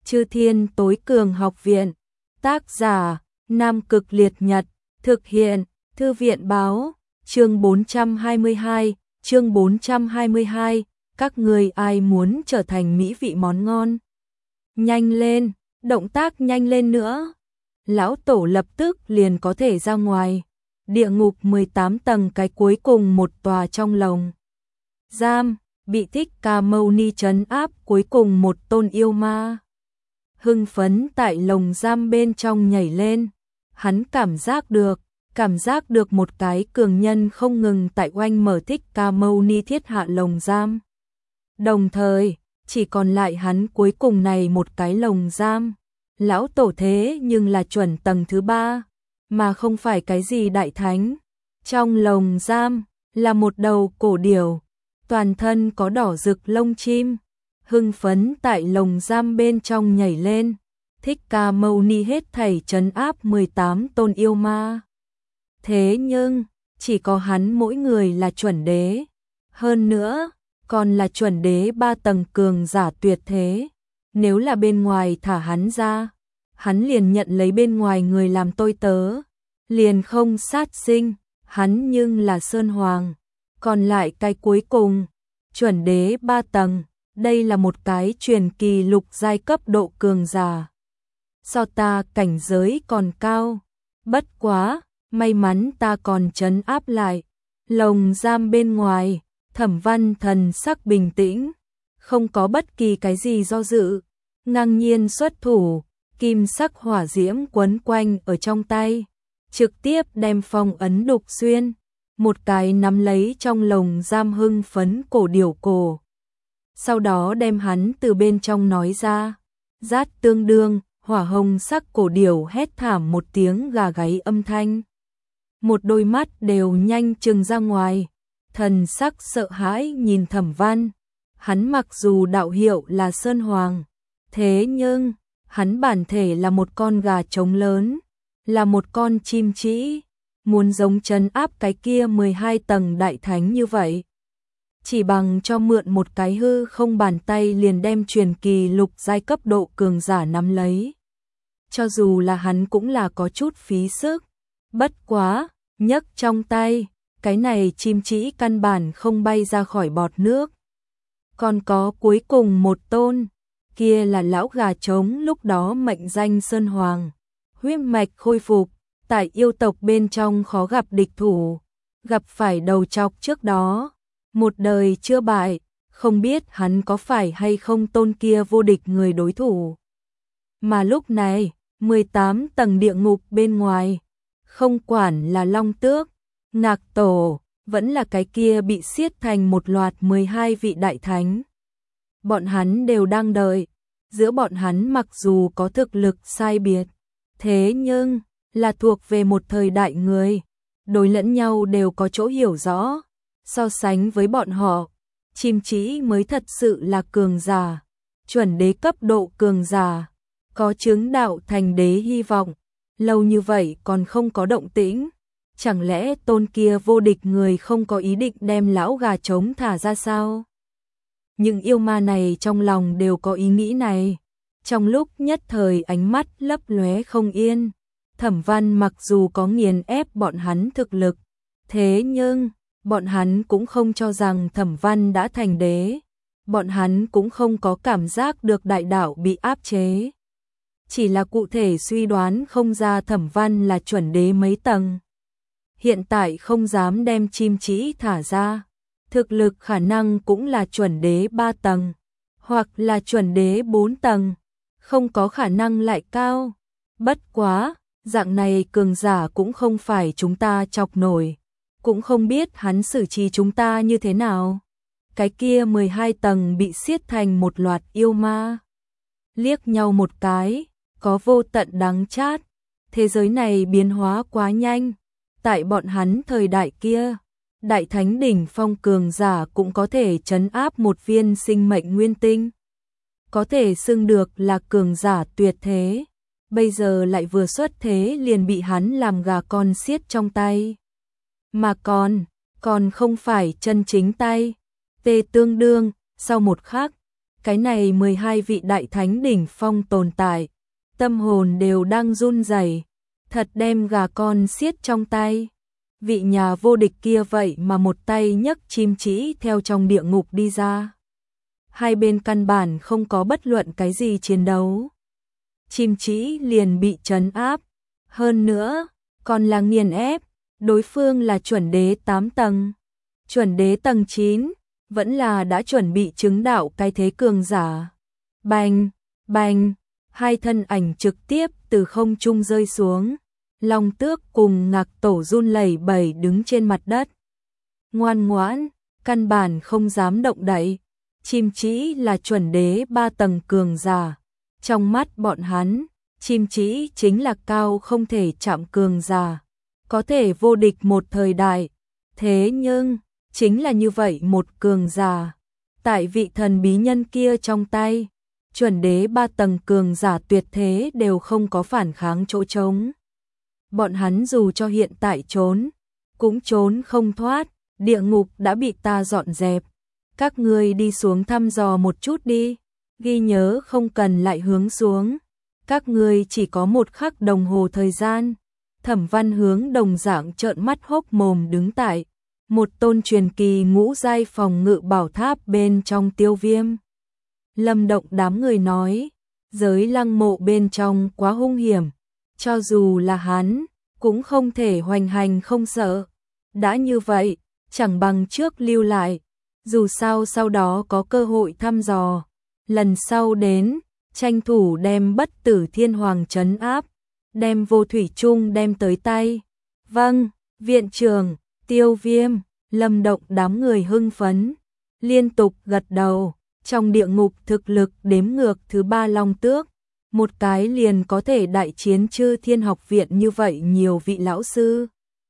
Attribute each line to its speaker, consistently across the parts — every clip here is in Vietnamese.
Speaker 1: Chư Thiên Tối Cường Học Viện. Tác giả: Nam Cực Liệt Nhật. Thực hiện: Thư viện báo. Chương 422, các người ai muốn trở thành mỹ vị món ngon? Nhanh lên, động tác nhanh lên nữa. Lão Tổ lập tức liền có thể ra ngoài. Địa ngục 18 tầng, cái cuối cùng một tòa trong lồng giam, bị Thích Ca Mâu Ni trấn áp cuối cùng một tôn yêu ma. Hưng phấn tại lồng giam bên trong nhảy lên, hắn cảm giác được một cái cường nhân không ngừng tại oanh mở Thích Ca Mâu Ni thiết hạ lồng giam. Đồng thời, chỉ còn lại hắn cuối cùng này một cái lồng giam. Lão Tổ thế nhưng là chuẩn tầng thứ 3, mà không phải cái gì đại thánh. Trong lồng giam là một đầu cổ điểu, toàn thân có đỏ rực lông chim, hưng phấn tại lồng giam bên trong nhảy lên. Thích Ca Mâu Ni hết thảy trấn áp 18 tôn yêu ma. Thế nhưng, chỉ có hắn mỗi người là chuẩn đế. Hơn nữa, còn là chuẩn đế 3 tầng cường giả tuyệt thế. Nếu là bên ngoài thả hắn ra, hắn liền nhận lấy bên ngoài người làm tôi tớ, liền không sát sinh. Hắn nhưng là Sơn Hoàng. Còn lại cái cuối cùng, chuẩn đế 3 tầng, đây là một cái truyền kỳ lục giai cấp độ cường giả. So ta cảnh giới còn cao, bất quá, may mắn ta còn trấn áp lại. Lồng giam bên ngoài, Thẩm Văn thần sắc bình tĩnh, không có bất kỳ cái gì do dự, ngang nhiên xuất thủ, kim sắc hỏa diễm quấn quanh ở trong tay, trực tiếp đem phong ấn đục xuyên, một cái nắm lấy trong lồng giam hưng phấn cổ điểu cổ. Sau đó đem hắn từ bên trong nói ra, rát tương đương, hỏa hồng sắc cổ điểu hét thảm một tiếng gà gáy âm thanh. Một đôi mắt đều nhanh trừng ra ngoài, thần sắc sợ hãi nhìn Thẩm Văn. Hắn mặc dù đạo hiệu là Sơn Hoàng, thế nhưng hắn bản thể là một con gà trống lớn, là một con chim trĩ, muốn giống trấn áp cái kia 12 tầng đại thánh như vậy. Chỉ bằng cho mượn một cái hư không bàn tay liền đem truyền kỳ lục giai cấp độ cường giả nắm lấy. Cho dù là hắn cũng là có chút phí sức, bất quá, nhấc trong tay, cái này chim trĩ căn bản không bay ra khỏi bọt nước. Còn có cuối cùng một tôn, kia là lão gà trống lúc đó mệnh danh Sơn Hoàng, huyết mạch khôi phục, tại yêu tộc bên trong khó gặp địch thủ, gặp phải đầu trọc trước đó, một đời chưa bại, không biết hắn có phải hay không tôn kia vô địch người đối thủ. Mà lúc này, 18 tầng địa ngục bên ngoài, không quản là Long Tước, Ngạc Tổ, vẫn là cái kia bị siết thành một loạt 12 vị đại thánh. Bọn hắn đều đang đợi, giữa bọn hắn mặc dù có thực lực sai biệt, thế nhưng là thuộc về một thời đại người, đối lẫn nhau đều có chỗ hiểu rõ. So sánh với bọn họ, chim trĩ mới thật sự là cường giả, chuẩn đế cấp độ cường giả, có chứng đạo thành đế hy vọng. Lâu như vậy còn không có động tĩnh, chẳng lẽ tôn kia vô địch người không có ý định đem lão gà trống thả ra sao? Những yêu ma này trong lòng đều có ý nghĩ này, trong lúc nhất thời ánh mắt lấp lóe không yên. Thẩm Văn mặc dù có nghiền ép bọn hắn thực lực, thế nhưng bọn hắn cũng không cho rằng Thẩm Văn đã thành đế, bọn hắn cũng không có cảm giác được đại đạo bị áp chế. Chỉ là cụ thể suy đoán không ra Thẩm Văn là chuẩn đế mấy tầng. Hiện tại không dám đem chim trĩ thả ra, thực lực khả năng cũng là chuẩn đế 3 tầng, hoặc là chuẩn đế 4 tầng, không có khả năng lại cao. Bất quá, dạng này cường giả cũng không phải chúng ta chọc nổi, cũng không biết hắn xử trí chúng ta như thế nào. Cái kia 12 tầng bị siết thành một loạt yêu ma, liếc nhau một cái, có vô tận đắng chát. Thế giới này biến hóa quá nhanh, tại bọn hắn thời đại kia, đại thánh đỉnh phong cường giả cũng có thể trấn áp một viên sinh mệnh nguyên tinh, có thể xưng được là cường giả tuyệt thế. Bây giờ lại vừa xuất thế liền bị hắn làm gà con siết trong tay, mà còn không phải chân chính tay. Tê tương đương, sau một khắc, Cái này 12 vị đại thánh đỉnh phong tồn tại, tâm hồn đều đang run rẩy, thật đem gà con siết trong tay. Vị nhà vô địch kia vậy mà một tay nhấc chim trĩ theo trong địa ngục đi ra. Hai bên căn bản không có bất luận cái gì chiến đấu. Chim trĩ liền bị trấn áp, hơn nữa, còn là nghiền ép, đối phương là chuẩn đế 8 tầng. Chuẩn đế tầng 9, vẫn là đã chuẩn bị chứng đạo cái thế cường giả. Bành, bành, hai thân ảnh trực tiếp từ không trung rơi xuống. Long Tước cùng Ngạc Tổ run lẩy bẩy đứng trên mặt đất. Ngoan ngoãn, căn bản không dám động đậy. Chim trĩ là chuẩn đế 3 tầng cường giả. Trong mắt bọn hắn, chim trĩ chính là cao không thể chạm cường giả, có thể vô địch một thời đại. Thế nhưng, chính là như vậy một cường giả, tại vị thần bí nhân kia trong tay, chuẩn đế 3 tầng cường giả tuyệt thế đều không có phản kháng chỗ trống. Bọn hắn dù cho hiện tại trốn, cũng trốn không thoát, địa ngục đã bị ta dọn dẹp. Các ngươi đi xuống thăm dò một chút đi, ghi nhớ không cần lại hướng xuống. Các ngươi chỉ có 1 khắc đồng hồ thời gian. Thẩm Văn Hướng đồng dạng trợn mắt hốc mồm đứng tại một tôn truyền kỳ ngũ giai phòng ngự bảo tháp bên trong Tiêu Viêm. Lâm Động đám người nói, giới lăng mộ bên trong quá hung hiểm, cho dù là hắn, cũng không thể hoành hành không sợ. Đã như vậy, chẳng bằng trước lưu lại, dù sao sau đó có cơ hội thăm dò. Lần sau đến, tranh thủ đem Bất Tử Thiên Hoàng trấn áp, đem Vô Thủy Chung đem tới tay. Vâng, viện trưởng, Tiêu Viêm, Lâm Động đám người hưng phấn, liên tục gật đầu. Trong địa ngục thực lực đếm ngược thứ 3 Long Tước, một cái liền có thể đại chiến Chư Thiên Học viện như vậy nhiều vị lão sư.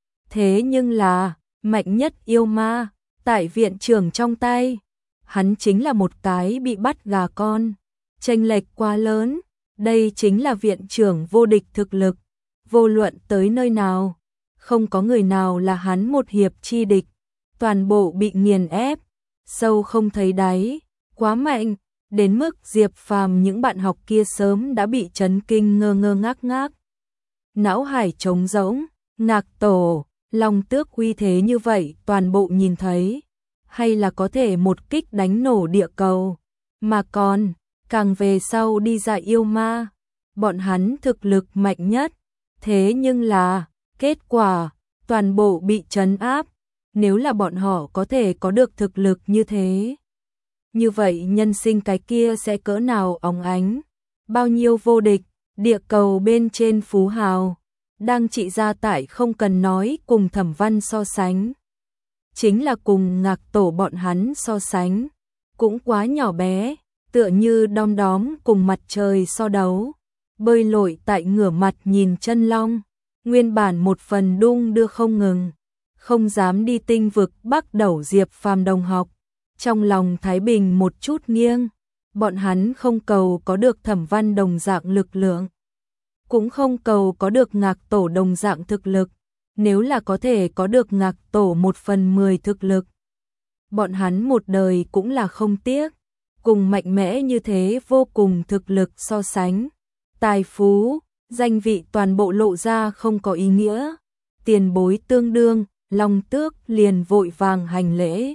Speaker 1: Thế nhưng là, mạnh nhất yêu ma, tại viện trưởng trong tay, hắn chính là một cái bị bắt gà con, chênh lệch quá lớn, đây chính là viện trưởng vô địch thực lực, vô luận tới nơi nào, không có người nào là hắn một hiệp chi địch, toàn bộ bị nghiền ép, sâu không thấy đáy, quá mạnh, đến mức Diệp Phàm những bạn học kia sớm đã bị chấn kinh ngơ ngơ ngác ngác. Não hải trống rỗng, Ngạc Tổ, Long Tước uy thế như vậy toàn bộ nhìn thấy, hay là có thể một kích đánh nổ địa cầu, mà còn, càng về sau đi ra yêu ma, bọn hắn thực lực mạnh nhất, thế nhưng là, kết quả, toàn bộ bị trấn áp, nếu là bọn họ có thể có được thực lực như thế. Như vậy nhân sinh cái kia sẽ cỡ nào óng ánh, bao nhiêu vô địch, địa cầu bên trên phú hào, đang trị gia tải không cần nói cùng Thẩm Văn so sánh. Chính là cùng Ngạc Tổ bọn hắn so sánh, cũng quá nhỏ bé, tựa như đom đóm cùng mặt trời so đấu, bơi lội tại ngửa mặt nhìn chân long, nguyên bản một phần đung đưa không ngừng, không dám đi tinh vực Bắc Đẩu Diệp Phàm đồng học. Trong lòng Thái Bình một chút nghiêng, bọn hắn không cầu có được Thẩm Văn đồng dạng lực lượng, cũng không cầu có được Ngạc Tổ đồng dạng thực lực, nếu là có thể có được Ngạc Tổ 1/10 thực lực. Bọn hắn một đời cũng là không tiếc, cùng mạnh mẽ như thế vô cùng thực lực so sánh, tài phú, danh vị toàn bộ lộ ra không có ý nghĩa, tiền bối tương đương, Long Tước liền vội vàng hành lễ.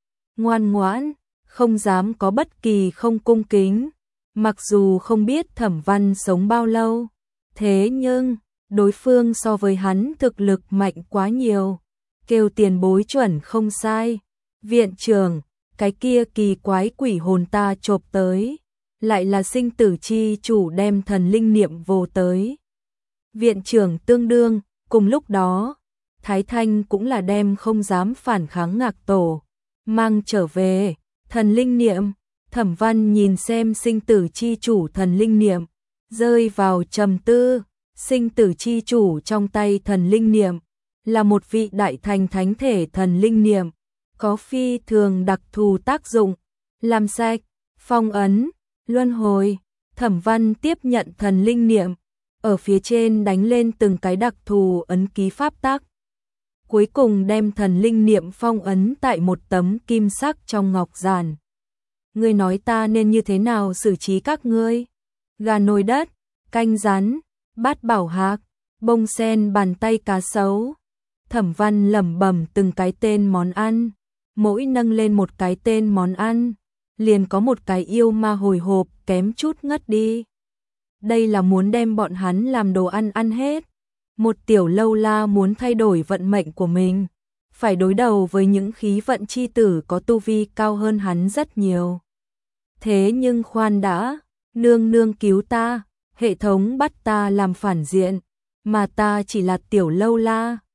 Speaker 1: Ngoan ngoãn, không dám có bất kỳ không cung kính, mặc dù không biết Thẩm Văn sống bao lâu, thế nhưng, đối phương so với hắn thực lực mạnh quá nhiều, kêu tiền bối chuẩn không sai. Viện trưởng, cái kia kỳ quái quỷ hồn ta chộp tới, lại là sinh tử chi chủ đem thần linh niệm vô tới. Viện trưởng tương đương, cùng lúc đó, Thái Thanh cũng là đem không dám phản kháng Ngạc Tổ, mang trở về, thần linh niệm. Thẩm Văn nhìn xem sinh tử chi chủ thần linh niệm, rơi vào trầm tư. Sinh tử chi chủ trong tay thần linh niệm, là một vị đại thành thánh thể thần linh niệm, có phi thường đặc thù tác dụng, làm sạch, phong ấn, luân hồi. Thẩm Văn tiếp nhận thần linh niệm, ở phía trên đánh lên từng cái đặc thù ấn ký pháp tắc. Cuối cùng đem thần linh niệm phong ấn tại một tấm kim sắc trong ngọc giản. ngươi nói ta nên như thế nào xử trí các ngươi? Gà nồi đất, canh rắn, bát bảo hạc, bông sen bàn tay cá sấu. Thẩm Văn lẩm bẩm từng cái tên món ăn, mỗi nâng lên một cái tên món ăn, liền có một cái yêu ma hồi hộp kém chút ngất đi. Đây là muốn đem bọn hắn làm đồ ăn ăn hết. Một tiểu lâu la muốn thay đổi vận mệnh của mình, phải đối đầu với những khí vận chi tử có tu vi cao hơn hắn rất nhiều. Thế nhưng khoan đã, nương nương cứu ta, hệ thống bắt ta làm phản diện, mà ta chỉ là tiểu lâu la.